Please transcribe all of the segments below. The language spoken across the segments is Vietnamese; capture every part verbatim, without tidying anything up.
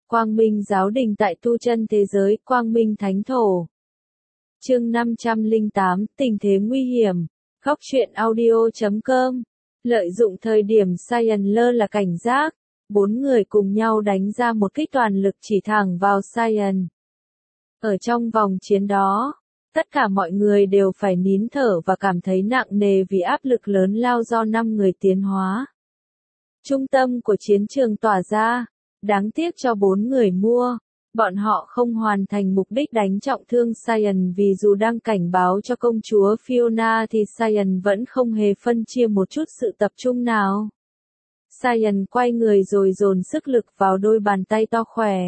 Quang Minh Giáo Đình tại tu chân thế giới, Quang Minh Thánh Thổ. Chương năm trăm lẻ tám, tình thế nguy hiểm. Góc truyện audio chấm com. Lợi dụng thời điểm Saiyan lơ là cảnh giác, bốn người cùng nhau đánh ra một kích toàn lực chỉ thẳng vào Saiyan. Ở trong vòng chiến đó, tất cả mọi người đều phải nín thở và cảm thấy nặng nề vì áp lực lớn lao do năm người tiến hóa. Trung tâm của chiến trường tỏa ra, đáng tiếc cho bốn người mua, bọn họ không hoàn thành mục đích đánh trọng thương Saiyan vì dù đang cảnh báo cho công chúa Fiona thì Saiyan vẫn không hề phân chia một chút sự tập trung nào. Saiyan quay người rồi dồn sức lực vào đôi bàn tay to khỏe.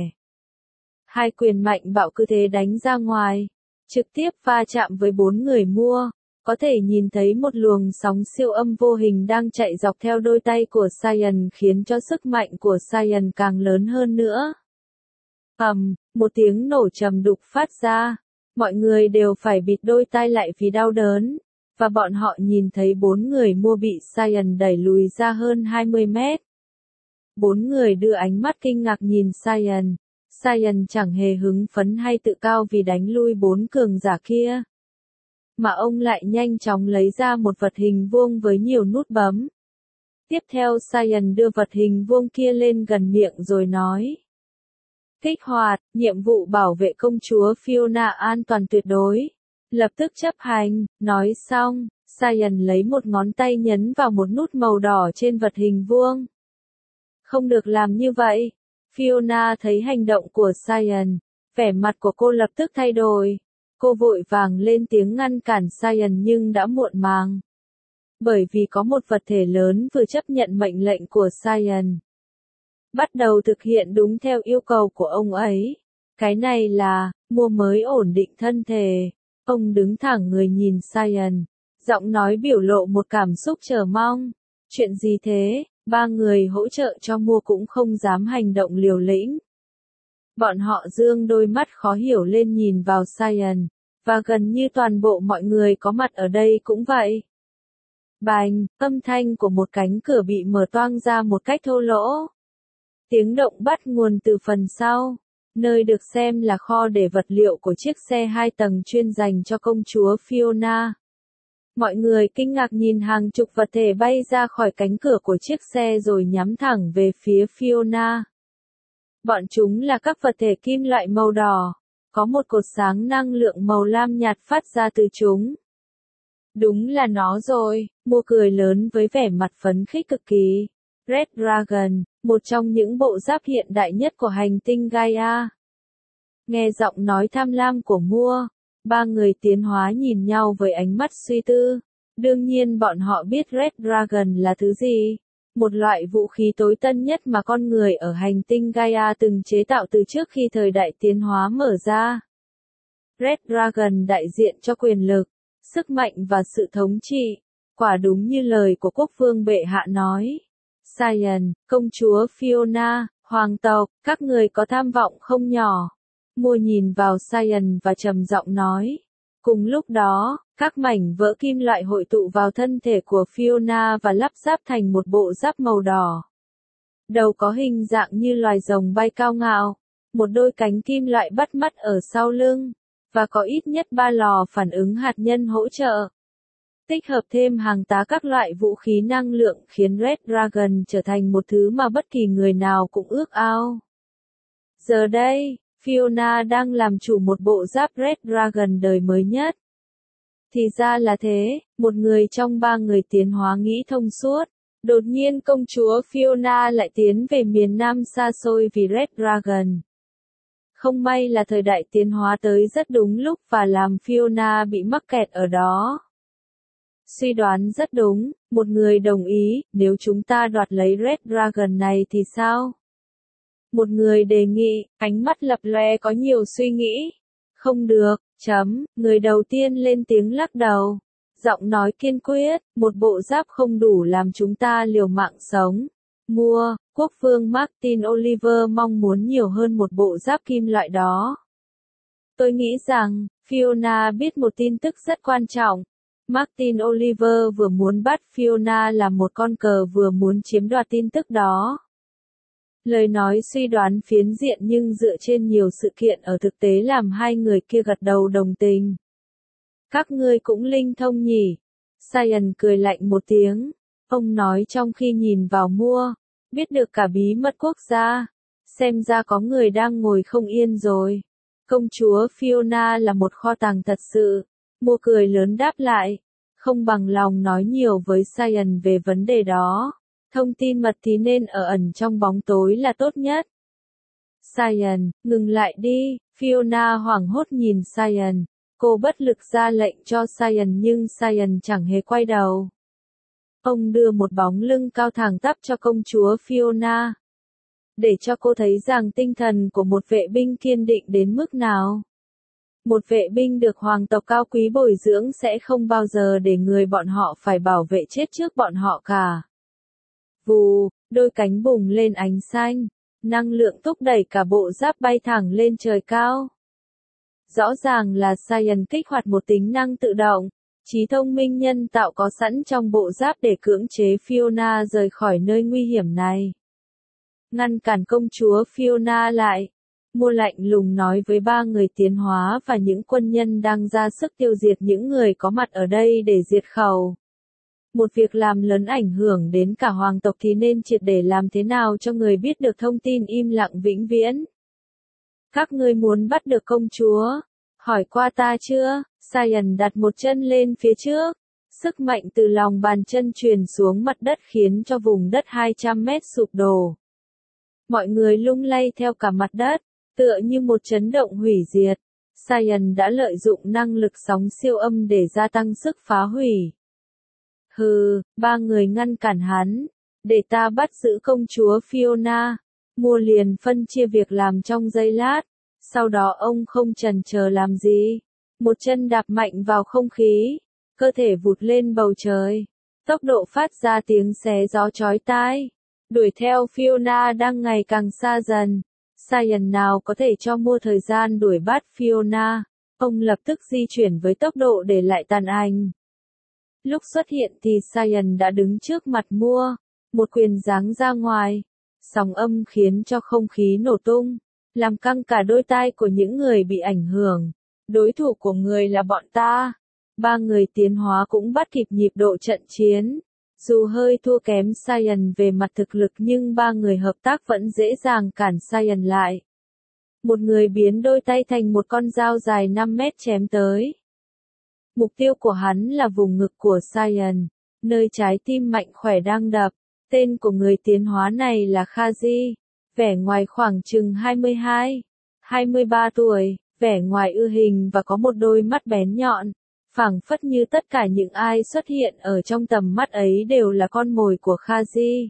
Hai quyền mạnh bạo cứ thế đánh ra ngoài, trực tiếp va chạm với bốn người mua. Có thể nhìn thấy một luồng sóng siêu âm vô hình đang chạy dọc theo đôi tay của Saiyan khiến cho sức mạnh của Saiyan càng lớn hơn nữa. Ầm, một tiếng nổ trầm đục phát ra, mọi người đều phải bịt đôi tai lại vì đau đớn, và bọn họ nhìn thấy bốn người mua bị Saiyan đẩy lùi ra hơn hai mươi mét. Bốn người đưa ánh mắt kinh ngạc nhìn Saiyan. Saiyan chẳng hề hứng phấn hay tự cao vì đánh lui bốn cường giả kia, mà ông lại nhanh chóng lấy ra một vật hình vuông với nhiều nút bấm. Tiếp theo Saiyan đưa vật hình vuông kia lên gần miệng rồi nói: Kích hoạt, nhiệm vụ bảo vệ công chúa Fiona an toàn tuyệt đối. Lập tức chấp hành. Nói xong, Saiyan lấy một ngón tay nhấn vào một nút màu đỏ trên vật hình vuông. Không được làm như vậy. Fiona thấy hành động của Saiyan, vẻ mặt của cô lập tức thay đổi. Cô vội vàng lên tiếng ngăn cản Saiyan nhưng đã muộn màng. Bởi vì có một vật thể lớn vừa chấp nhận mệnh lệnh của Saiyan, bắt đầu thực hiện đúng theo yêu cầu của ông ấy. Cái này là, mua mới ổn định thân thể. Ông đứng thẳng người nhìn Saiyan, giọng nói biểu lộ một cảm xúc chờ mong. Chuyện gì thế? Ba người hỗ trợ cho mua cũng không dám hành động liều lĩnh. Bọn họ dương đôi mắt khó hiểu lên nhìn vào Saiyan, và gần như toàn bộ mọi người có mặt ở đây cũng vậy. Bành, âm thanh của một cánh cửa bị mở toang ra một cách thô lỗ. Tiếng động bắt nguồn từ phần sau, nơi được xem là kho để vật liệu của chiếc xe hai tầng chuyên dành cho công chúa Fiona. Mọi người kinh ngạc nhìn hàng chục vật thể bay ra khỏi cánh cửa của chiếc xe rồi nhắm thẳng về phía Fiona. Bọn chúng là các vật thể kim loại màu đỏ, có một cột sáng năng lượng màu lam nhạt phát ra từ chúng. Đúng là nó rồi, mua cười lớn với vẻ mặt phấn khích cực kỳ. Red Dragon, một trong những bộ giáp hiện đại nhất của hành tinh Gaia. Nghe giọng nói tham lam của mua, ba người tiến hóa nhìn nhau với ánh mắt suy tư. Đương nhiên bọn họ biết Red Dragon là thứ gì. Một loại vũ khí tối tân nhất mà con người ở hành tinh Gaia từng chế tạo từ trước khi thời đại tiến hóa mở ra. Red Dragon đại diện cho quyền lực, sức mạnh và sự thống trị. Quả đúng như lời của quốc vương bệ hạ nói. Saiyan, công chúa Fiona, hoàng tộc, các người có tham vọng không nhỏ. Mua nhìn vào Saiyan và trầm giọng nói. Cùng lúc đó, các mảnh vỡ kim loại hội tụ vào thân thể của Fiona và lắp ráp thành một bộ giáp màu đỏ. Đầu có hình dạng như loài rồng bay cao ngạo, một đôi cánh kim loại bắt mắt ở sau lưng, và có ít nhất ba lò phản ứng hạt nhân hỗ trợ. Tích hợp thêm hàng tá các loại vũ khí năng lượng khiến Red Dragon trở thành một thứ mà bất kỳ người nào cũng ước ao. Giờ đây, Fiona đang làm chủ một bộ giáp Red Dragon đời mới nhất. Thì ra là thế, một người trong ba người tiến hóa nghĩ thông suốt. Đột nhiên công chúa Fiona lại tiến về miền Nam xa xôi vì Red Dragon. Không may là thời đại tiến hóa tới rất đúng lúc và làm Fiona bị mắc kẹt ở đó. Suy đoán rất đúng, một người đồng ý, nếu chúng ta đoạt lấy Red Dragon này thì sao? Một người đề nghị, ánh mắt lập lòe có nhiều suy nghĩ. Không được, chấm, người đầu tiên lên tiếng lắc đầu. Giọng nói kiên quyết, một bộ giáp không đủ làm chúng ta liều mạng sống. Mua, quốc vương Martin Oliver mong muốn nhiều hơn một bộ giáp kim loại đó. Tôi nghĩ rằng, Fiona biết một tin tức rất quan trọng. Martin Oliver vừa muốn bắt Fiona làm một con cờ vừa muốn chiếm đoạt tin tức đó. Lời nói suy đoán phiến diện nhưng dựa trên nhiều sự kiện ở thực tế làm hai người kia gật đầu đồng tình. Các ngươi cũng linh thông nhỉ? Saiyan cười lạnh một tiếng. Ông nói trong khi nhìn vào mua, biết được cả bí mật quốc gia. Xem ra có người đang ngồi không yên rồi. Công chúa Fiona là một kho tàng thật sự. Mua cười lớn đáp lại. Không bằng lòng nói nhiều với Saiyan về vấn đề đó. Thông tin mật thì nên ở ẩn trong bóng tối là tốt nhất. Saiyan, ngừng lại đi. Fiona hoảng hốt nhìn Saiyan. Cô bất lực ra lệnh cho Saiyan nhưng Saiyan chẳng hề quay đầu. Ông đưa một bóng lưng cao thẳng tắp cho công chúa Fiona. Để cho cô thấy rằng tinh thần của một vệ binh kiên định đến mức nào. Một vệ binh được hoàng tộc cao quý bồi dưỡng sẽ không bao giờ để người bọn họ phải bảo vệ chết trước bọn họ cả. Vù, đôi cánh bùng lên ánh xanh. Năng lượng thúc đẩy cả bộ giáp bay thẳng lên trời cao. Rõ ràng là Saiyan kích hoạt một tính năng tự động. Trí thông minh nhân tạo có sẵn trong bộ giáp để cưỡng chế Fiona rời khỏi nơi nguy hiểm này. Ngăn cản công chúa Fiona lại. Mua lạnh lùng nói với ba người tiến hóa và những quân nhân đang ra sức tiêu diệt những người có mặt ở đây để diệt khẩu. Một việc làm lớn ảnh hưởng đến cả hoàng tộc thì nên triệt để làm thế nào cho người biết được thông tin im lặng vĩnh viễn. Các ngươi muốn bắt được công chúa? Hỏi qua ta chưa? Saiyan đặt một chân lên phía trước. Sức mạnh từ lòng bàn chân truyền xuống mặt đất khiến cho vùng đất hai trăm mét sụp đổ. Mọi người lung lay theo cả mặt đất, tựa như một chấn động hủy diệt. Saiyan đã lợi dụng năng lực sóng siêu âm để gia tăng sức phá hủy. Hừ, ba người ngăn cản hắn. Để ta bắt giữ công chúa Fiona. Mua liền phân chia việc làm trong giây lát. Sau đó ông không chần chờ làm gì. Một chân đạp mạnh vào không khí. Cơ thể vụt lên bầu trời. Tốc độ phát ra tiếng xé gió chói tai. Đuổi theo Fiona đang ngày càng xa dần. Saiyan nào có thể cho mua thời gian đuổi bắt Fiona. Ông lập tức di chuyển với tốc độ để lại tàn ảnh. Lúc xuất hiện thì Saiyan đã đứng trước mặt mua. Một quyền giáng ra ngoài. Sóng âm khiến cho không khí nổ tung. Làm căng cả đôi tai của những người bị ảnh hưởng. Đối thủ của người là bọn ta. Ba người tiến hóa cũng bắt kịp nhịp độ trận chiến. Dù hơi thua kém Saiyan về mặt thực lực nhưng ba người hợp tác vẫn dễ dàng cản Saiyan lại. Một người biến đôi tay thành một con dao dài năm mét chém tới. Mục tiêu của hắn là vùng ngực của Saiyan, nơi trái tim mạnh khỏe đang đập. Tên của người tiến hóa này là Khaji, vẻ ngoài khoảng chừng hai mươi hai, hai mươi ba tuổi, vẻ ngoài ưa hình và có một đôi mắt bén nhọn. Phảng phất như tất cả những ai xuất hiện ở trong tầm mắt ấy đều là con mồi của Khaji.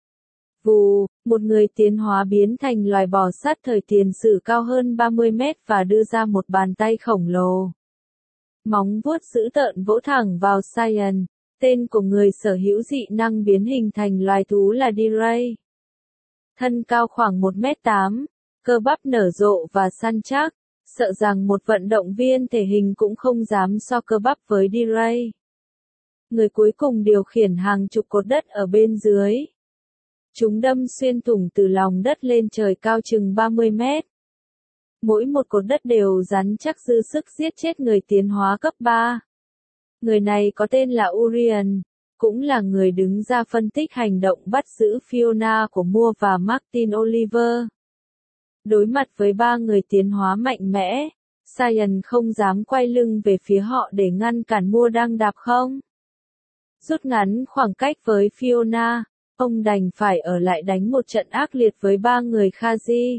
Vù, một người tiến hóa biến thành loài bò sát thời tiền sử cao hơn ba mươi mét và đưa ra một bàn tay khổng lồ. Móng vuốt dữ tợn vỗ thẳng vào Saiyan. Tên của người sở hữu dị năng biến hình thành loài thú là D-Ray. Thân cao khoảng một mét tám, cơ bắp nở rộ và săn chắc. Sợ rằng một vận động viên thể hình cũng không dám so cơ bắp với D-Ray. Người cuối cùng điều khiển hàng chục cột đất ở bên dưới. Chúng đâm xuyên thủng từ lòng đất lên trời cao chừng ba mươi mét. Mỗi một cột đất đều rắn chắc dư sức giết chết người tiến hóa cấp ba. Người này có tên là Urian, cũng là người đứng ra phân tích hành động bắt giữ Fiona của Moore và Martin Oliver. Đối mặt với ba người tiến hóa mạnh mẽ, Saiyan không dám quay lưng về phía họ để ngăn cản Moore đang đạp không. Rút ngắn khoảng cách với Fiona, ông đành phải ở lại đánh một trận ác liệt với ba người Khaji.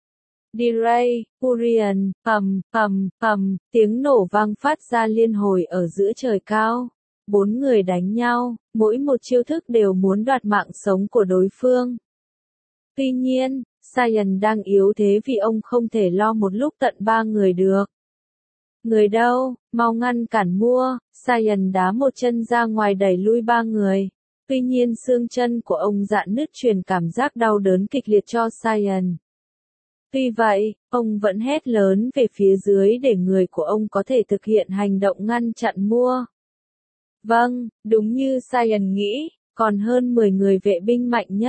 D-Ray, Urian, ầm, ầm, ầm, tiếng nổ vang phát ra liên hồi ở giữa trời cao. Bốn người đánh nhau, mỗi một chiêu thức đều muốn đoạt mạng sống của đối phương. Tuy nhiên, Saiyan đang yếu thế vì ông không thể lo một lúc tận ba người được. Người đâu, mau ngăn cản mua, Saiyan đá một chân ra ngoài đẩy lui ba người. Tuy nhiên xương chân của ông rạn nứt truyền cảm giác đau đớn kịch liệt cho Saiyan. Tuy vậy, ông vẫn hét lớn về phía dưới để người của ông có thể thực hiện hành động ngăn chặn mua. Vâng, đúng như Saiyan nghĩ, còn hơn mười người vệ binh mạnh nhất.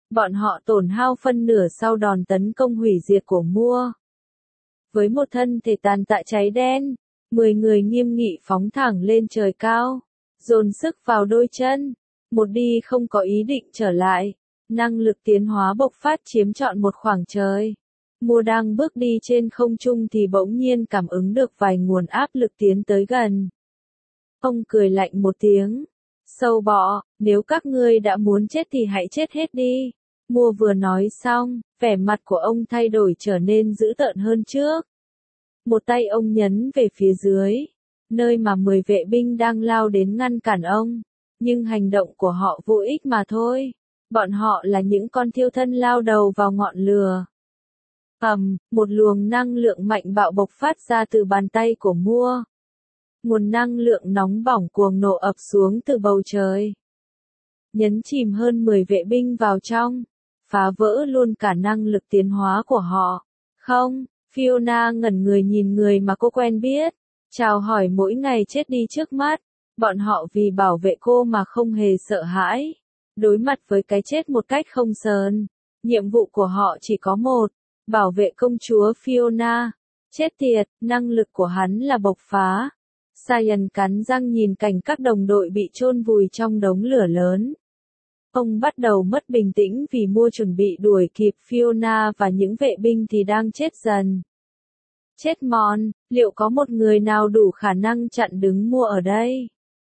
Bọn họ tổn hao phân nửa sau đòn tấn công hủy diệt của Mua. Với một thân thể tàn tạ cháy đen, mười người nghiêm nghị phóng thẳng lên trời cao, dồn sức vào đôi chân, một đi không có ý định trở lại, năng lực tiến hóa bộc phát chiếm trọn một khoảng trời. Mua đang bước đi trên không trung thì bỗng nhiên cảm ứng được vài nguồn áp lực tiến tới gần. Ông cười lạnh một tiếng. Sâu bọ, nếu các ngươi đã muốn chết thì hãy chết hết đi. Mua vừa nói xong, vẻ mặt của ông thay đổi trở nên dữ tợn hơn trước. Một tay ông nhấn về phía dưới, nơi mà mười vệ binh đang lao đến ngăn cản ông. Nhưng hành động của họ vô ích mà thôi. Bọn họ là những con thiêu thân lao đầu vào ngọn lửa. Ầm, một luồng năng lượng mạnh bạo bộc phát ra từ bàn tay của Mua. Nguồn năng lượng nóng bỏng cuồng nổ ập xuống từ bầu trời. Nhấn chìm hơn mười vệ binh vào trong, phá vỡ luôn cả năng lực tiến hóa của họ. Không, Fiona ngẩn người nhìn người mà cô quen biết, chào hỏi mỗi ngày chết đi trước mắt. Bọn họ vì bảo vệ cô mà không hề sợ hãi, đối mặt với cái chết một cách không sờn. Nhiệm vụ của họ chỉ có một, bảo vệ công chúa Fiona. Chết tiệt, năng lực của hắn là bộc phá. Cyan cắn răng nhìn cảnh các đồng đội bị chôn vùi trong đống lửa lớn. Ông bắt đầu mất bình tĩnh vì Mua chuẩn bị đuổi kịp Fiona và những vệ binh thì đang chết dần. Chết mòn, liệu có một người nào đủ khả năng chặn đứng Mua ở đây?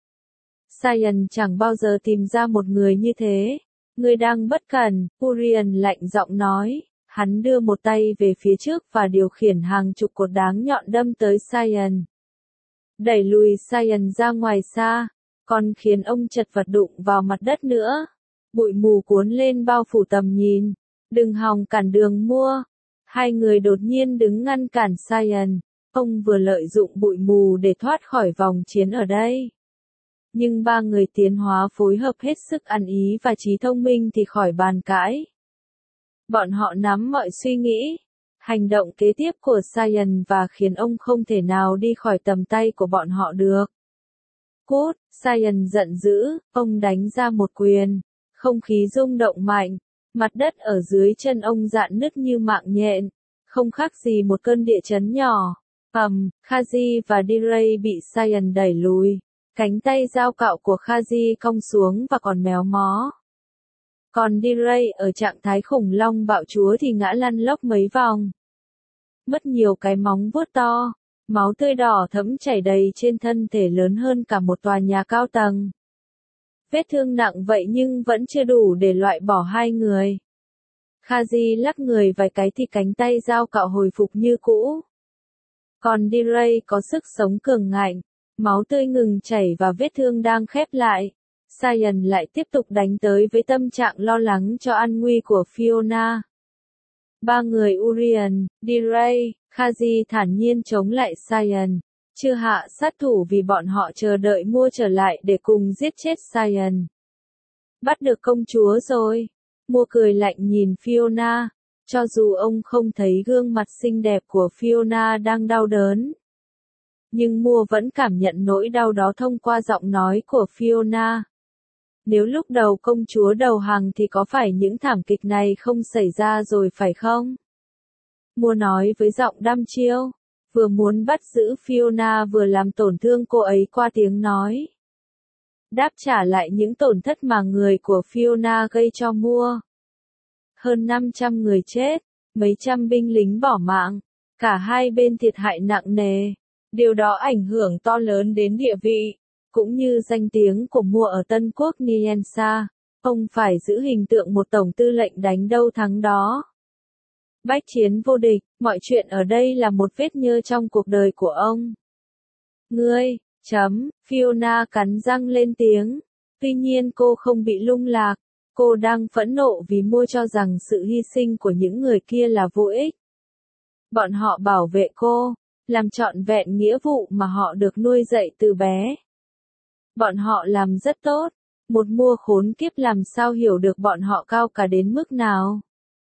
Cyan chẳng bao giờ tìm ra một người như thế. Người đang bất cẩn, Urian lạnh giọng nói. Hắn đưa một tay về phía trước và điều khiển hàng chục cột đáng nhọn đâm tới Cyan. Đẩy lùi Cyan ra ngoài xa, còn khiến ông chật vật đụng vào mặt đất nữa. Bụi mù cuốn lên bao phủ tầm nhìn. Đừng hòng cản đường Mua. Hai người đột nhiên đứng ngăn cản Cyan. Ông vừa lợi dụng bụi mù để thoát khỏi vòng chiến ở đây. Nhưng ba người tiến hóa phối hợp hết sức ăn ý và trí thông minh thì khỏi bàn cãi. Bọn họ nắm mọi suy nghĩ, hành động kế tiếp của Cyan và khiến ông không thể nào đi khỏi tầm tay của bọn họ được. Cút, Cyan giận dữ, ông đánh ra một quyền, không khí rung động mạnh, mặt đất ở dưới chân ông rạn nứt như mạng nhện, không khác gì một cơn địa chấn nhỏ. Ầm, Khazi và Diray bị Cyan đẩy lùi, cánh tay dao cạo của Khazi cong xuống và còn méo mó. Còn Diray ở trạng thái khủng long bạo chúa thì ngã lăn lóc mấy vòng. Mất nhiều cái móng vuốt to, máu tươi đỏ thẫm chảy đầy trên thân thể lớn hơn cả một tòa nhà cao tầng. Vết thương nặng vậy nhưng vẫn chưa đủ để loại bỏ hai người. Khazi lắc người vài cái thì cánh tay dao cạo hồi phục như cũ. Còn Diray có sức sống cường ngạnh, máu tươi ngừng chảy và vết thương đang khép lại. Cyan lại tiếp tục đánh tới với tâm trạng lo lắng cho an nguy của Fiona. Ba người Urian, Diray, Khazi thản nhiên chống lại Cyan, chưa hạ sát thủ vì bọn họ chờ đợi Mua trở lại để cùng giết chết Cyan. Bắt được công chúa rồi. Mua cười lạnh nhìn Fiona, cho dù ông không thấy gương mặt xinh đẹp của Fiona đang đau đớn. Nhưng Mua vẫn cảm nhận nỗi đau đó thông qua giọng nói của Fiona. Nếu lúc đầu công chúa đầu hàng thì có phải những thảm kịch này không xảy ra rồi phải không? Mua nói với giọng đăm chiêu, vừa muốn bắt giữ Fiona vừa làm tổn thương cô ấy qua tiếng nói. Đáp trả lại những tổn thất mà người của Fiona gây cho Mua. Hơn năm trăm người chết, mấy trăm binh lính bỏ mạng, cả hai bên thiệt hại nặng nề. Điều đó ảnh hưởng to lớn đến địa vị, cũng như danh tiếng của Mua ở Tân Quốc Niensa. Ông phải giữ hình tượng một tổng tư lệnh đánh đâu thắng đó. Bách chiến vô địch, mọi chuyện ở đây là một vết nhơ trong cuộc đời của ông. Ngươi, chấm, Fiona cắn răng lên tiếng. Tuy nhiên cô không bị lung lạc. Cô đang phẫn nộ vì Mua cho rằng sự hy sinh của những người kia là vô ích. Bọn họ bảo vệ cô, làm trọn vẹn nghĩa vụ mà họ được nuôi dạy từ bé. Bọn họ làm rất tốt, một Mua khốn kiếp làm sao hiểu được bọn họ cao cả đến mức nào.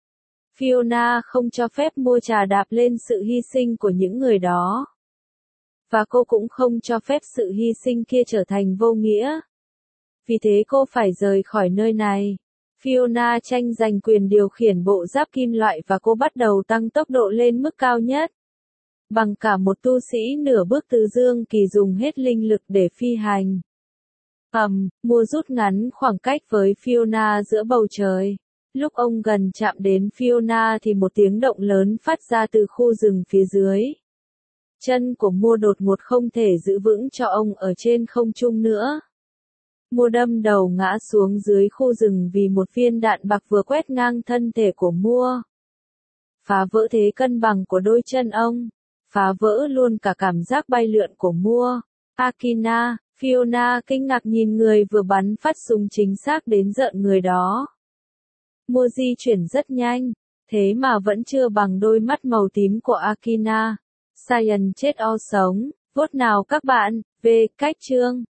Fiona không cho phép Mua trà đạp lên sự hy sinh của những người đó. Và cô cũng không cho phép sự hy sinh kia trở thành vô nghĩa. Vì thế cô phải rời khỏi nơi này. Fiona tranh giành quyền điều khiển bộ giáp kim loại và cô bắt đầu tăng tốc độ lên mức cao nhất. Bằng cả một tu sĩ nửa bước từ dương kỳ dùng hết linh lực để phi hành. Ầm, Mua rút ngắn khoảng cách với Fiona giữa bầu trời. Lúc ông gần chạm đến Fiona thì một tiếng động lớn phát ra từ khu rừng phía dưới. Chân của Mua đột ngột không thể giữ vững cho ông ở trên không trung nữa. Mua đâm đầu ngã xuống dưới khu rừng vì một viên đạn bạc vừa quét ngang thân thể của Mua. Phá vỡ thế cân bằng của đôi chân ông. Phá vỡ luôn cả cảm giác bay lượn của Mua. Akina, Fiona kinh ngạc nhìn người vừa bắn phát súng chính xác đến rợn người đó. Mua di chuyển rất nhanh, thế mà vẫn chưa bằng đôi mắt màu tím của Akina. Saiyan chết o sống, vote nào các bạn, về cách chương.